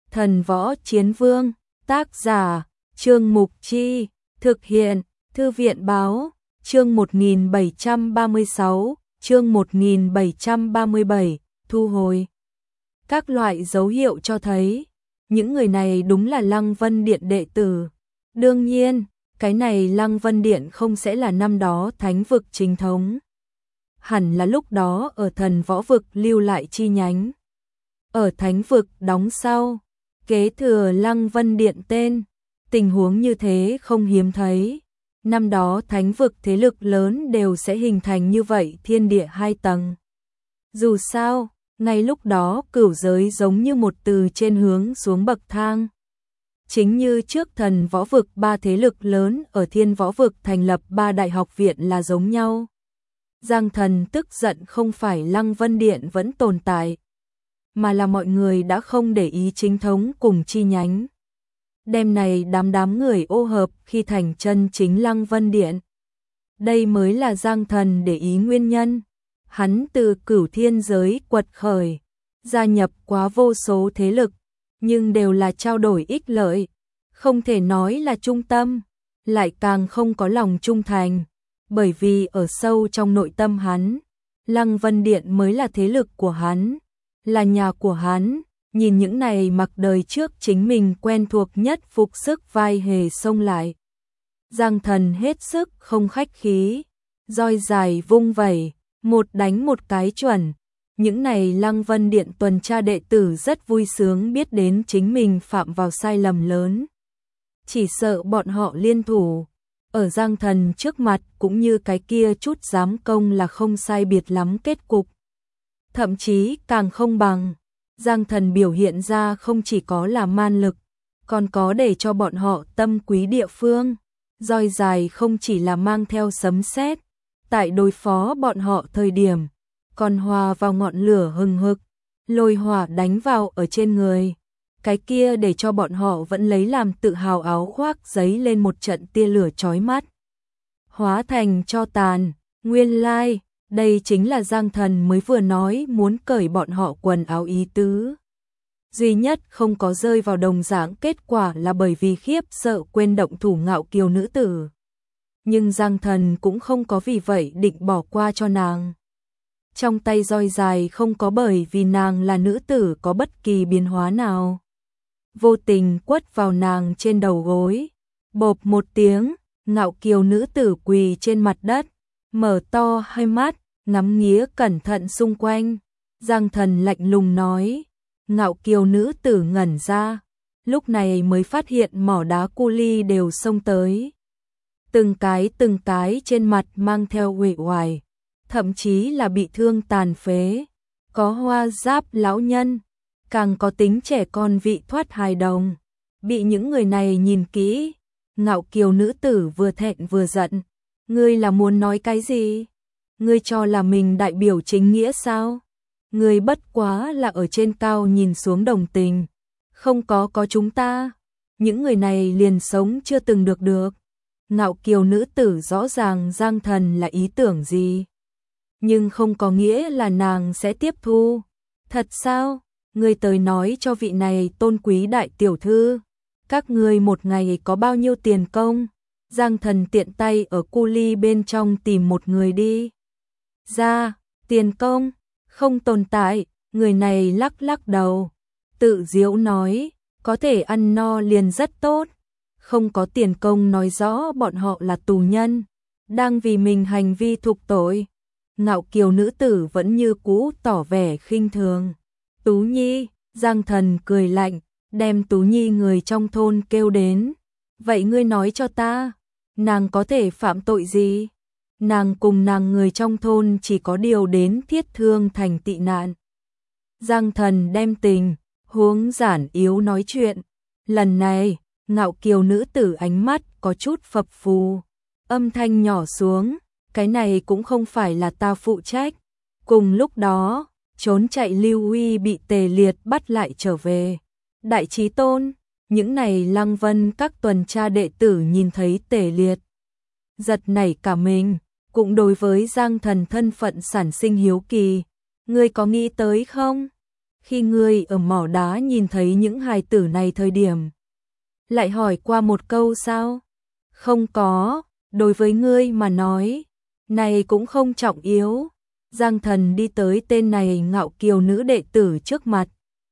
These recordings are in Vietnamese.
Thần Võ Chiến Vương, tác giả, Trương Mục Chi, thực hiện, Thư viện Báo, chương 1736, chương 1737, thu hồi. Các loại dấu hiệu cho thấy, những người này đúng là Lăng Vân Điện đệ tử. Đương nhiên, cái này Lăng Vân Điện không sẽ là năm đó thánh vực chính thống. Hẳn là lúc đó ở thần võ vực lưu lại chi nhánh. Ở thánh vực đóng sau, kế thừa Lăng Vân Điện tên, tình huống như thế không hiếm thấy. Năm đó thánh vực thế lực lớn đều sẽ hình thành như vậy, thiên địa hai tầng. Dù sao, ngay lúc đó cửu giới giống như một từ trên hướng xuống bậc thang. Chính như trước thần võ vực ba thế lực lớn ở thiên võ vực thành lập ba đại học viện là giống nhau. Giang Thần tức giận không phải Lăng Vân Điện vẫn tồn tại, mà là mọi người đã không để ý chính thống cùng chi nhánh. Đêm này đám người ô hợp khi thành chân chính Lăng Vân Điện. Đây mới là Giang Thần để ý nguyên nhân. Hắn từ cửu thiên giới quật khởi, gia nhập quá vô số thế lực, nhưng đều là trao đổi ích lợi, không thể nói là trung tâm, lại càng không có lòng trung thành, bởi vì ở sâu trong nội tâm hắn, Lăng Vân Điện mới là thế lực của hắn, là nhà của hắn. Nhìn những này mặc đời trước chính mình quen thuộc nhất phục sức vai hề xông lại. Giang Thần hết sức không khách khí, roi dài vung vẩy, một đánh một cái chuẩn. Những này Lăng Vân Điện tuần tra đệ tử rất vui sướng biết đến chính mình phạm vào sai lầm lớn. Chỉ sợ bọn họ liên thủ, ở Giang Thần trước mặt cũng như cái kia chút dám công là không sai biệt lắm kết cục. Thậm chí càng không bằng. Giang Thần biểu hiện ra không chỉ có là man lực, còn có để cho bọn họ tâm quý địa phương. Roi dài không chỉ là mang theo sấm sét, tại đối phó bọn họ thời điểm, còn hòa vào ngọn lửa hừng hực, lôi hỏa đánh vào ở trên người. Cái kia để cho bọn họ vẫn lấy làm tự hào áo khoác giấy lên một trận tia lửa chói mắt. Hóa thành tro tàn, nguyên lai, đây chính là Giang Thần mới vừa nói muốn cởi bọn họ quần áo ý tứ. Duy nhất không có rơi vào đồng dạng kết quả là bởi vì khiếp sợ quên động thủ ngạo kiều nữ tử. Nhưng Giang Thần cũng không có vì vậy định bỏ qua cho nàng. Trong tay roi dài không có bởi vì nàng là nữ tử có bất kỳ biến hóa nào. Vô tình quất vào nàng trên đầu gối. Bộp một tiếng, ngạo kiều nữ tử quỳ trên mặt đất, mở to hai mắt, ngắm nghía cẩn thận xung quanh. Giang Thần lạnh lùng nói. Ngạo kiều nữ tử ngẩn ra, lúc này mới phát hiện mỏ đá cu li đều xông tới. Từng cái trên mặt mang theo uể oải, thậm chí là bị thương tàn phế. Có hoa giáp lão nhân, càng có tính trẻ con vị thoát hài đồng. Bị những người này nhìn kỹ, ngạo kiều nữ tử vừa thẹn vừa giận. Ngươi là muốn nói cái gì? Ngươi cho là mình đại biểu chính nghĩa sao? Ngươi bất quá là ở trên cao nhìn xuống đồng tình. Không có chúng ta. Những người này liền sống chưa từng được. Ngạo kiều nữ tử rõ ràng Giang Thần là ý tưởng gì. Nhưng không có nghĩa là nàng sẽ tiếp thu. Thật sao? Ngươi tới nói cho vị này tôn quý đại tiểu thư. Các ngươi một ngày có bao nhiêu tiền công? Giang Thần tiện tay ở cu ly bên trong tìm một người đi. Ra, tiền công, không tồn tại. Người này lắc đầu, tự giễu nói, có thể ăn no liền rất tốt. Không có tiền công nói rõ bọn họ là tù nhân, đang vì mình hành vi thục tội. Ngạo kiều nữ tử vẫn như cũ tỏ vẻ khinh thường. Tú Nhi, Giang Thần cười lạnh, đem Tú Nhi người trong thôn kêu đến. Vậy ngươi nói cho ta, nàng có thể phạm tội gì? Nàng cùng nàng người trong thôn chỉ có điều đến Thiết Thương thành tị nạn. Giang Thần đem tình huống giản yếu nói chuyện. Lần này, ngạo kiều nữ tử ánh mắt có chút phập phù, âm thanh nhỏ xuống, cái này cũng không phải là ta phụ trách. Cùng lúc đó, trốn chạy Lưu Huy bị Tề Liệt bắt lại trở về. Đại Chí Tôn, những này Lăng Vân các tuần tra đệ tử nhìn thấy Tề Liệt, giật nảy cả mình, cũng đối với Giang Thần thân phận sản sinh hiếu kỳ. Ngươi có nghĩ tới không? khi ngươi ở mỏ đá nhìn thấy những hài tử này thời điểm, lại hỏi qua một câu sao? Không có, đối với ngươi mà nói, này cũng không trọng yếu. Giang Thần đi tới tên này ngạo kiều nữ đệ tử trước mặt.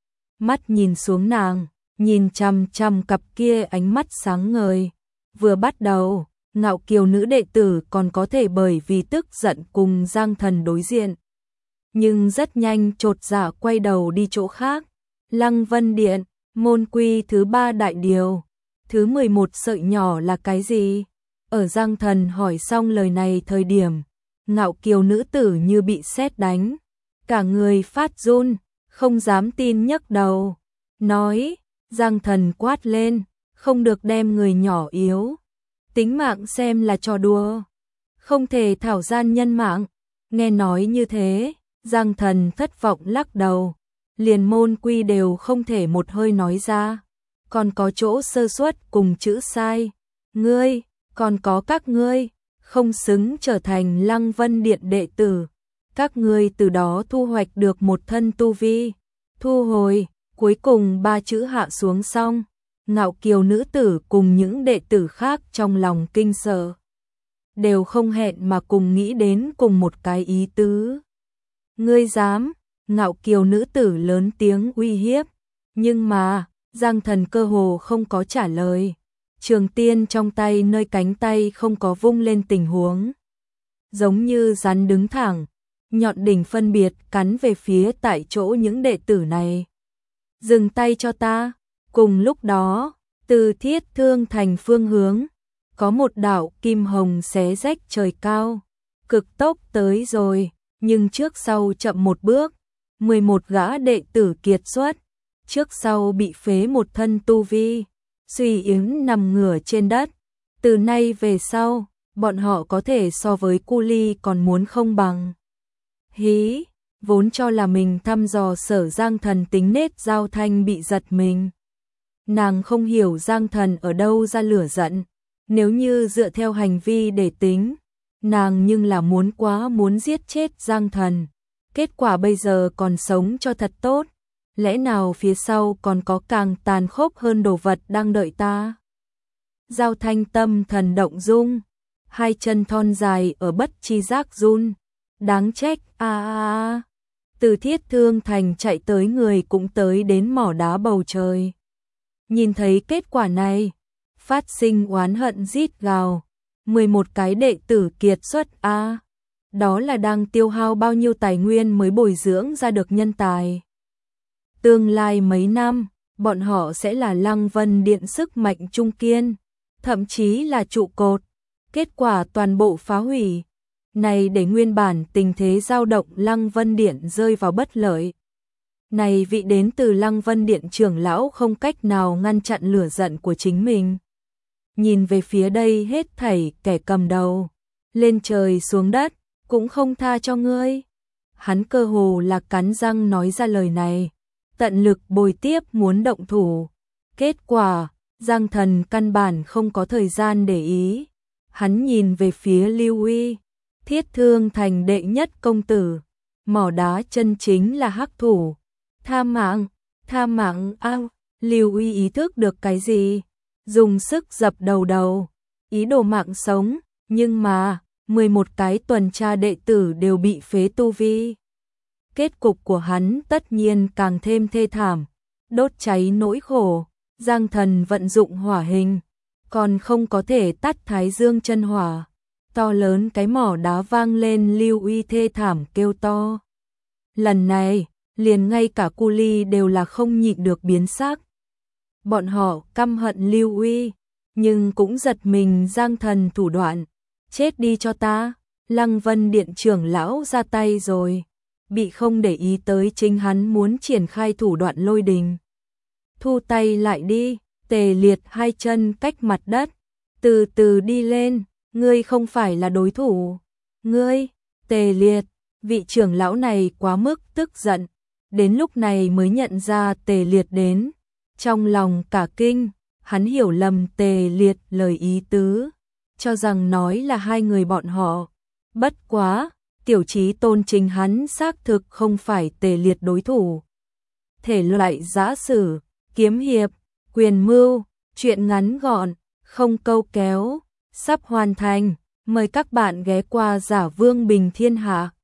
Mắt nhìn xuống nàng, nhìn chằm chằm cặp kia ánh mắt sáng ngời. Vừa bắt đầu, ngạo kiều nữ đệ tử còn có thể bởi vì tức giận cùng Giang Thần đối diện. Nhưng rất nhanh chột dạ quay đầu đi chỗ khác. Lăng Vân Điện, môn quy thứ 3 đại điều. Thứ 11 sợi nhỏ là cái gì? Ở Giang Thần hỏi xong lời này thời điểm, ngạo kiều nữ tử như bị sét đánh. Cả người phát run, không dám tin nhấc đầu. Nói, Giang Thần quát lên, không được đem người nhỏ yếu tính mạng xem là trò đùa. Không thể thảo gian nhân mạng. Nghe nói như thế, Giang Thần thất vọng lắc đầu. Liền môn quy đều không thể một hơi nói ra. Còn có chỗ sơ suất cùng chữ sai. Ngươi, còn có các ngươi, không xứng trở thành Lăng Vân Điện đệ tử. Các ngươi từ đó thu hoạch được một thân tu vi. Thu hồi, cuối cùng 3 chữ hạ xuống xong. Ngạo kiều nữ tử cùng những đệ tử khác trong lòng kinh sợ. Đều không hẹn mà cùng nghĩ đến cùng một cái ý tứ. Ngươi dám, ngạo kiều nữ tử lớn tiếng uy hiếp. Nhưng mà, Giang Thần cơ hồ không có trả lời. Trường tiên trong tay nơi cánh tay không có vung lên tình huống. Giống như rắn đứng thẳng, nhọn đỉnh phân biệt cắn về phía tại chỗ những đệ tử này. Dừng tay cho ta. Cùng lúc đó, từ Thiết Thương Thành phương hướng, có một đạo kim hồng xé rách trời cao. Cực tốc tới rồi, nhưng trước sau chậm một bước. 11 gã đệ tử kiệt xuất, trước sau bị phế một thân tu vi. Suy yếu nằm ngửa trên đất. Từ nay về sau, bọn họ có thể so với cu ly còn muốn không bằng. Hí, vốn cho là mình thăm dò Sở Giang Thần tính nết Giao Thanh bị giật mình. Nàng không hiểu Giang Thần ở đâu ra lửa giận. Nếu như dựa theo hành vi để tính, nàng nhưng là muốn giết chết Giang Thần. Kết quả bây giờ còn sống cho thật tốt. Lẽ nào phía sau còn có càng tàn khốc hơn đồ vật đang đợi ta? Giao Thanh tâm thần động dung, hai chân thon dài ở bất chi giác run. Đáng trách, Từ Thiết Thương Thành chạy tới người cũng tới đến mỏ đá bầu trời. Nhìn thấy kết quả này, phát sinh oán hận rít gào. 11 cái đệ tử kiệt xuất đó là đang tiêu hao bao nhiêu tài nguyên mới bồi dưỡng ra được nhân tài. Tương lai mấy năm, bọn họ sẽ là Lăng Vân Điện sức mạnh trung kiên, thậm chí là trụ cột. Kết quả toàn bộ phá hủy. Này để nguyên bản tình thế dao động Lăng Vân Điện rơi vào bất lợi. Này vị đến từ Lăng Vân Điện trưởng lão không cách nào ngăn chặn lửa giận của chính mình. Nhìn về phía đây hết thảy kẻ cầm đầu, lên trời xuống đất, cũng không tha cho ngươi. Hắn cơ hồ là cắn răng nói ra lời này, tận lực bồi tiếp muốn động thủ. Kết quả, Giang Thần căn bản không có thời gian để ý. Hắn nhìn về phía Lưu Uy, Thiết Thương Thành đệ nhất công tử, mỏ đá chân chính là hắc thủ. Tha mạng Lưu Uy ý thức được cái gì? Dùng sức dập đầu, ý đồ mạng sống, nhưng mà 11 cái tuần tra đệ tử đều bị phế tu vi. Kết cục của hắn tất nhiên càng thêm thê thảm, đốt cháy nỗi khổ. Giang Thần vận dụng hỏa hình, còn không có thể tắt Thái Dương chân hỏa. To lớn cái mỏ đá vang lên, Lưu Uy thê thảm kêu to. Lần này, liền ngay cả cu ly đều là không nhịn được biến sắc. Bọn họ căm hận Lưu Uy, nhưng cũng giật mình Giang Thần thủ đoạn. Chết đi cho ta, Lăng Vân Điện trưởng lão ra tay rồi. Bị không để ý tới chính hắn muốn triển khai thủ đoạn lôi đình. Thu tay lại đi, Tề Liệt hai chân cách mặt đất, từ từ đi lên, ngươi không phải là đối thủ. Ngươi, Tề Liệt, vị trưởng lão này quá mức tức giận, đến lúc này mới nhận ra Tề Liệt đến. Trong lòng cả kinh, hắn hiểu lầm Tề Liệt lời ý tứ, cho rằng nói là hai người bọn họ. Bất quá, tiểu trí tôn chính hắn xác thực không phải Tề Liệt đối thủ. thể loại giã sử, kiếm hiệp, quyền mưu, truyện ngắn gọn, không câu kéo, sắp hoàn thành. Mời các bạn ghé qua Giả Vương Bình Thiên Hạ.